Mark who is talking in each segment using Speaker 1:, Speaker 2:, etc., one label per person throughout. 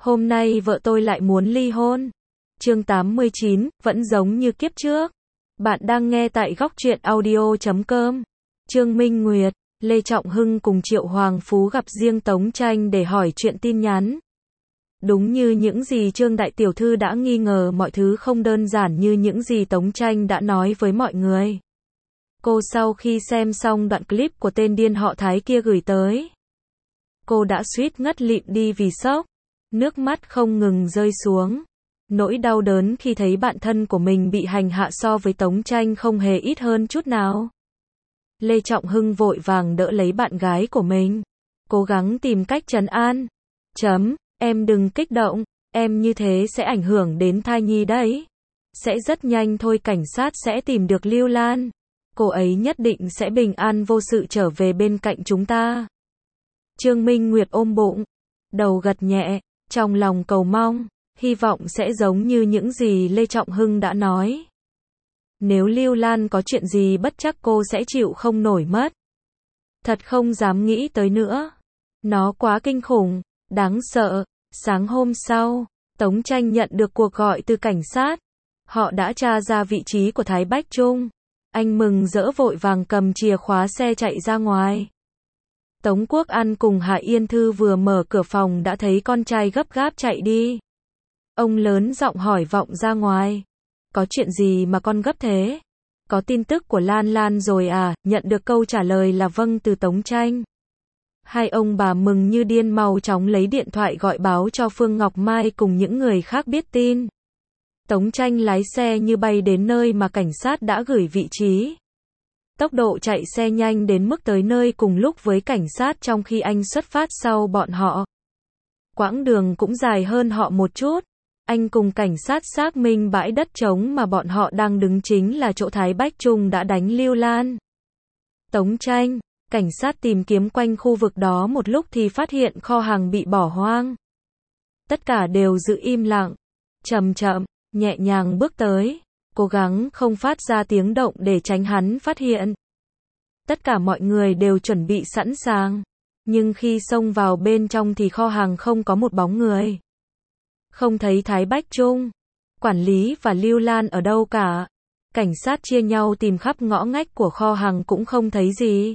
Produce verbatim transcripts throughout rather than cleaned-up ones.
Speaker 1: Hôm nay vợ tôi lại muốn ly hôn. Chương tám mươi chín, vẫn giống như kiếp trước. Bạn đang nghe tại góc truyện audio chấm com. Trương Minh Nguyệt, Lê Trọng Hưng cùng Triệu Hoàng Phú gặp riêng Tống Tranh để hỏi chuyện tin nhắn. Đúng như những gì Trương Đại Tiểu Thư đã nghi ngờ, mọi thứ không đơn giản như những gì Tống Tranh đã nói với mọi người. Cô sau khi xem xong đoạn clip của tên điên họ Thái kia gửi tới, cô đã suýt ngất lịm đi vì sốc. Nước mắt không ngừng rơi xuống. Nỗi đau đớn khi thấy bạn thân của mình bị hành hạ so với Tống Tranh không hề ít hơn chút nào. Lê Trọng Hưng vội vàng đỡ lấy bạn gái của mình, cố gắng tìm cách trấn an. Chấm, em đừng kích động, em như thế sẽ ảnh hưởng đến thai nhi đấy. Sẽ rất nhanh thôi, cảnh sát sẽ tìm được Lưu Lan. Cô ấy nhất định sẽ bình an vô sự trở về bên cạnh chúng ta. Trương Minh Nguyệt ôm bụng, đầu gật nhẹ, trong lòng cầu mong, hy vọng sẽ giống như những gì Lê Trọng Hưng đã nói. Nếu Lưu Lan có chuyện gì bất chắc cô sẽ chịu không nổi mất. Thật không dám nghĩ tới nữa. Nó quá kinh khủng, đáng sợ. Sáng hôm sau, Tống Tranh nhận được cuộc gọi từ cảnh sát. Họ đã tra ra vị trí của Thái Bách Trung. Anh mừng rỡ vội vàng cầm chìa khóa xe chạy ra ngoài. Tống Quốc An cùng Hạ Yên Thư vừa mở cửa phòng đã thấy con trai gấp gáp chạy đi. Ông lớn giọng hỏi vọng ra ngoài. Có chuyện gì mà con gấp thế? Có tin tức của Lan Lan rồi à? Nhận được câu trả lời là vâng từ Tống Tranh. Hai ông bà mừng như điên mau chóng lấy điện thoại gọi báo cho Phương Ngọc Mai cùng những người khác biết tin. Tống Tranh lái xe như bay đến nơi mà cảnh sát đã gửi vị trí. Tốc độ chạy xe nhanh đến mức tới nơi cùng lúc với cảnh sát trong khi anh xuất phát sau bọn họ. Quãng đường cũng dài hơn họ một chút. Anh cùng cảnh sát xác minh bãi đất trống mà bọn họ đang đứng chính là chỗ Thái Bách Trung đã đánh Lưu Lan. Tống Tranh, cảnh sát tìm kiếm quanh khu vực đó một lúc thì phát hiện kho hàng bị bỏ hoang. Tất cả đều giữ im lặng, chậm chậm, nhẹ nhàng bước tới, cố gắng không phát ra tiếng động để tránh hắn phát hiện. Tất cả mọi người đều chuẩn bị sẵn sàng, nhưng khi xông vào bên trong thì kho hàng không có một bóng người. Không thấy Thái Bách Trung, quản lý và Lưu Lan ở đâu cả. Cảnh sát chia nhau tìm khắp ngõ ngách của kho hàng cũng không thấy gì.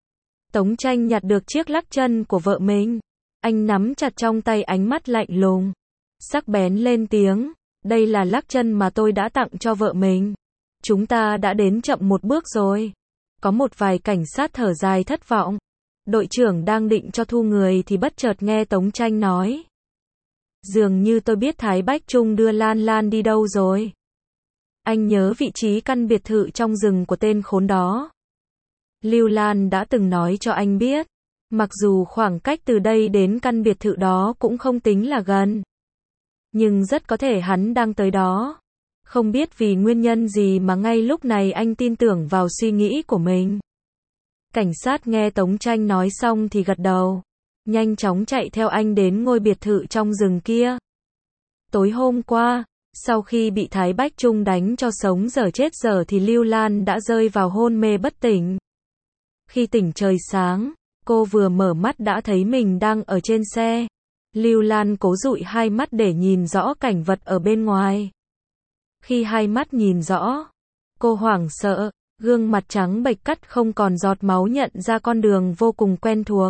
Speaker 1: Tống Tranh nhặt được chiếc lắc chân của vợ mình. Anh nắm chặt trong tay, ánh mắt lạnh lùng, sắc bén lên tiếng. Đây là lắc chân mà tôi đã tặng cho vợ mình. Chúng ta đã đến chậm một bước rồi. Có một vài cảnh sát thở dài thất vọng. Đội trưởng đang định cho thu người thì bất chợt nghe Tống Tranh nói. Dường như tôi biết Thái Bách Trung đưa Lan Lan đi đâu rồi. Anh nhớ vị trí căn biệt thự trong rừng của tên khốn đó. Lưu Lan đã từng nói cho anh biết. Mặc dù khoảng cách từ đây đến căn biệt thự đó cũng không tính là gần. Nhưng rất có thể hắn đang tới đó. Không biết vì nguyên nhân gì mà ngay lúc này anh tin tưởng vào suy nghĩ của mình. Cảnh sát nghe Tống Tranh nói xong thì gật đầu. Nhanh chóng chạy theo anh đến ngôi biệt thự trong rừng kia. Tối hôm qua, sau khi bị Thái Bách Trung đánh cho sống dở chết dở thì Lưu Lan đã rơi vào hôn mê bất tỉnh. Khi tỉnh trời sáng, cô vừa mở mắt đã thấy mình đang ở trên xe. Lưu Lan cố dụi hai mắt để nhìn rõ cảnh vật ở bên ngoài. Khi hai mắt nhìn rõ, cô hoảng sợ, gương mặt trắng bệch cắt không còn giọt máu nhận ra con đường vô cùng quen thuộc.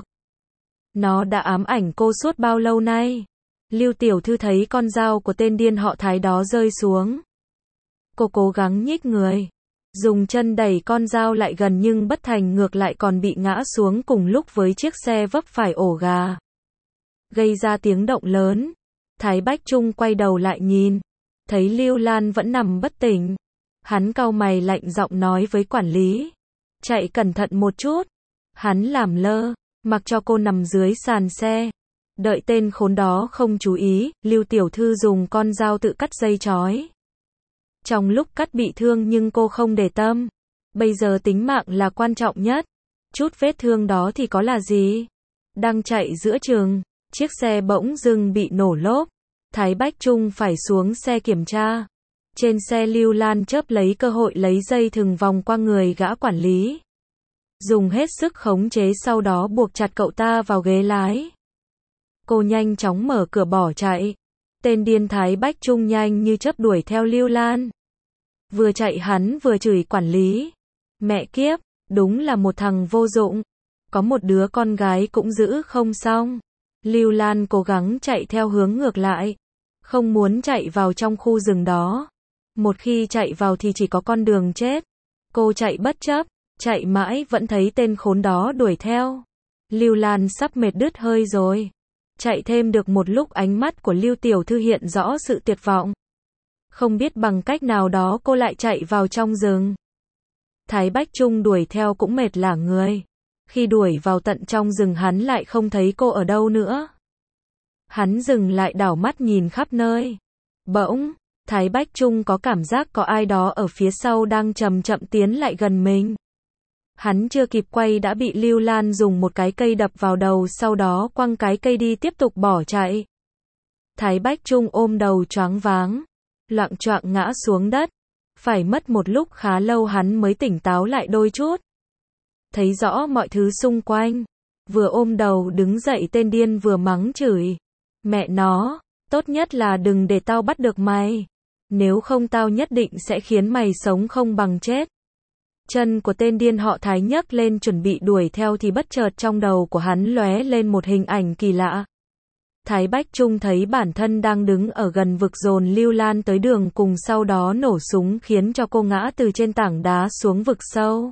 Speaker 1: Nó đã ám ảnh cô suốt bao lâu nay. Lưu Tiểu Thư thấy con dao của tên điên họ Thái đó rơi xuống. Cô cố gắng nhích người, dùng chân đẩy con dao lại gần nhưng bất thành, ngược lại còn bị ngã xuống cùng lúc với chiếc xe vấp phải ổ gà. Gây ra tiếng động lớn. Thái Bách Trung quay đầu lại nhìn, thấy Lưu Lan vẫn nằm bất tỉnh. Hắn cau mày lạnh giọng nói với quản lý. Chạy cẩn thận một chút. Hắn làm lơ, mặc cho cô nằm dưới sàn xe. Đợi tên khốn đó không chú ý, Lưu Tiểu Thư dùng con dao tự cắt dây chói. Trong lúc cắt bị thương nhưng cô không để tâm. Bây giờ tính mạng là quan trọng nhất. Chút vết thương đó thì có là gì? Đang chạy giữa chừng, chiếc xe bỗng dưng bị nổ lốp. Thái Bách Trung phải xuống xe kiểm tra. Trên xe Lưu Lan chớp lấy cơ hội lấy dây thừng vòng qua người gã quản lý. Dùng hết sức khống chế, sau đó buộc chặt cậu ta vào ghế lái. Cô nhanh chóng mở cửa bỏ chạy. Tên điên Thái Bách Trung nhanh như chớp đuổi theo Lưu Lan. Vừa chạy hắn vừa chửi quản lý. Mẹ kiếp, đúng là một thằng vô dụng. Có một đứa con gái cũng giữ không xong. Lưu Lan cố gắng chạy theo hướng ngược lại. Không muốn chạy vào trong khu rừng đó. Một khi chạy vào thì chỉ có con đường chết. Cô chạy bất chấp, chạy mãi vẫn thấy tên khốn đó đuổi theo. Lưu Lan sắp mệt đứt hơi rồi. Chạy thêm được một lúc ánh mắt của Lưu Tiểu Thư hiện rõ sự tuyệt vọng. Không biết bằng cách nào đó cô lại chạy vào trong rừng. Thái Bách Trung đuổi theo cũng mệt lả người. Khi đuổi vào tận trong rừng hắn lại không thấy cô ở đâu nữa. Hắn dừng lại đảo mắt nhìn khắp nơi. Bỗng, Thái Bách Trung có cảm giác có ai đó ở phía sau đang chậm chậm tiến lại gần mình. Hắn chưa kịp quay đã bị Lưu Lan dùng một cái cây đập vào đầu, sau đó quăng cái cây đi tiếp tục bỏ chạy. Thái Bách Trung ôm đầu choáng váng, loạng choạng ngã xuống đất. Phải mất một lúc khá lâu hắn mới tỉnh táo lại đôi chút. Thấy rõ mọi thứ xung quanh. Vừa ôm đầu đứng dậy tên điên vừa mắng chửi. Mẹ nó, tốt nhất là đừng để tao bắt được mày. Nếu không tao nhất định sẽ khiến mày sống không bằng chết. Chân của tên điên họ Thái nhấc lên chuẩn bị đuổi theo thì bất chợt trong đầu của hắn lóe lên một hình ảnh kỳ lạ. Thái Bách Trung thấy bản thân đang đứng ở gần vực dồn Lưu Lan tới đường cùng, sau đó nổ súng khiến cho cô ngã từ trên tảng đá xuống vực sâu.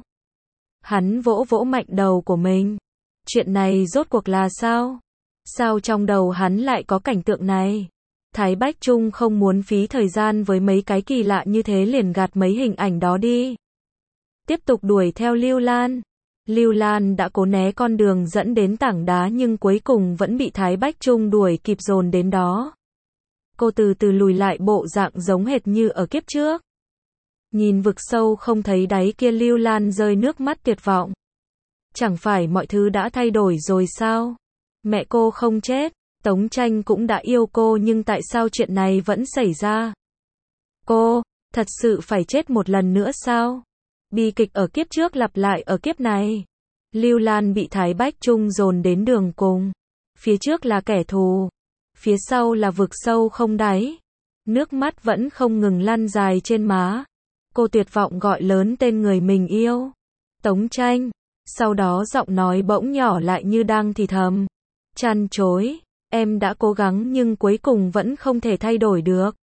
Speaker 1: Hắn vỗ vỗ mạnh đầu của mình. Chuyện này rốt cuộc là sao? Sao trong đầu hắn lại có cảnh tượng này? Thái Bách Trung không muốn phí thời gian với mấy cái kỳ lạ như thế, liền gạt mấy hình ảnh đó đi. Tiếp tục đuổi theo Lưu Lan. Lưu Lan đã cố né con đường dẫn đến tảng đá nhưng cuối cùng vẫn bị Thái Bách Trung đuổi kịp dồn đến đó. Cô từ từ lùi lại, bộ dạng giống hệt như ở kiếp trước. Nhìn vực sâu không thấy đáy kia, Lưu Lan rơi nước mắt tuyệt vọng. Chẳng phải mọi thứ đã thay đổi rồi sao? Mẹ cô không chết, Tống Tranh cũng đã yêu cô, nhưng tại sao chuyện này vẫn xảy ra? Cô, thật sự phải chết một lần nữa sao? Bi kịch ở kiếp trước lặp lại ở kiếp này. Lưu Lan bị Thái Bách Trung dồn đến đường cùng. Phía trước là kẻ thù. Phía sau là vực sâu không đáy. Nước mắt vẫn không ngừng lăn dài trên má. Cô tuyệt vọng gọi lớn tên người mình yêu. Tống Tranh. Sau đó giọng nói bỗng nhỏ lại như đang thì thầm. Chăn chối. Em đã cố gắng nhưng cuối cùng vẫn không thể thay đổi được.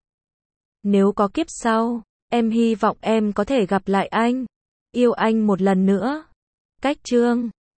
Speaker 1: Nếu có kiếp sau, em hy vọng em có thể gặp lại anh. Yêu anh một lần nữa. Cách chương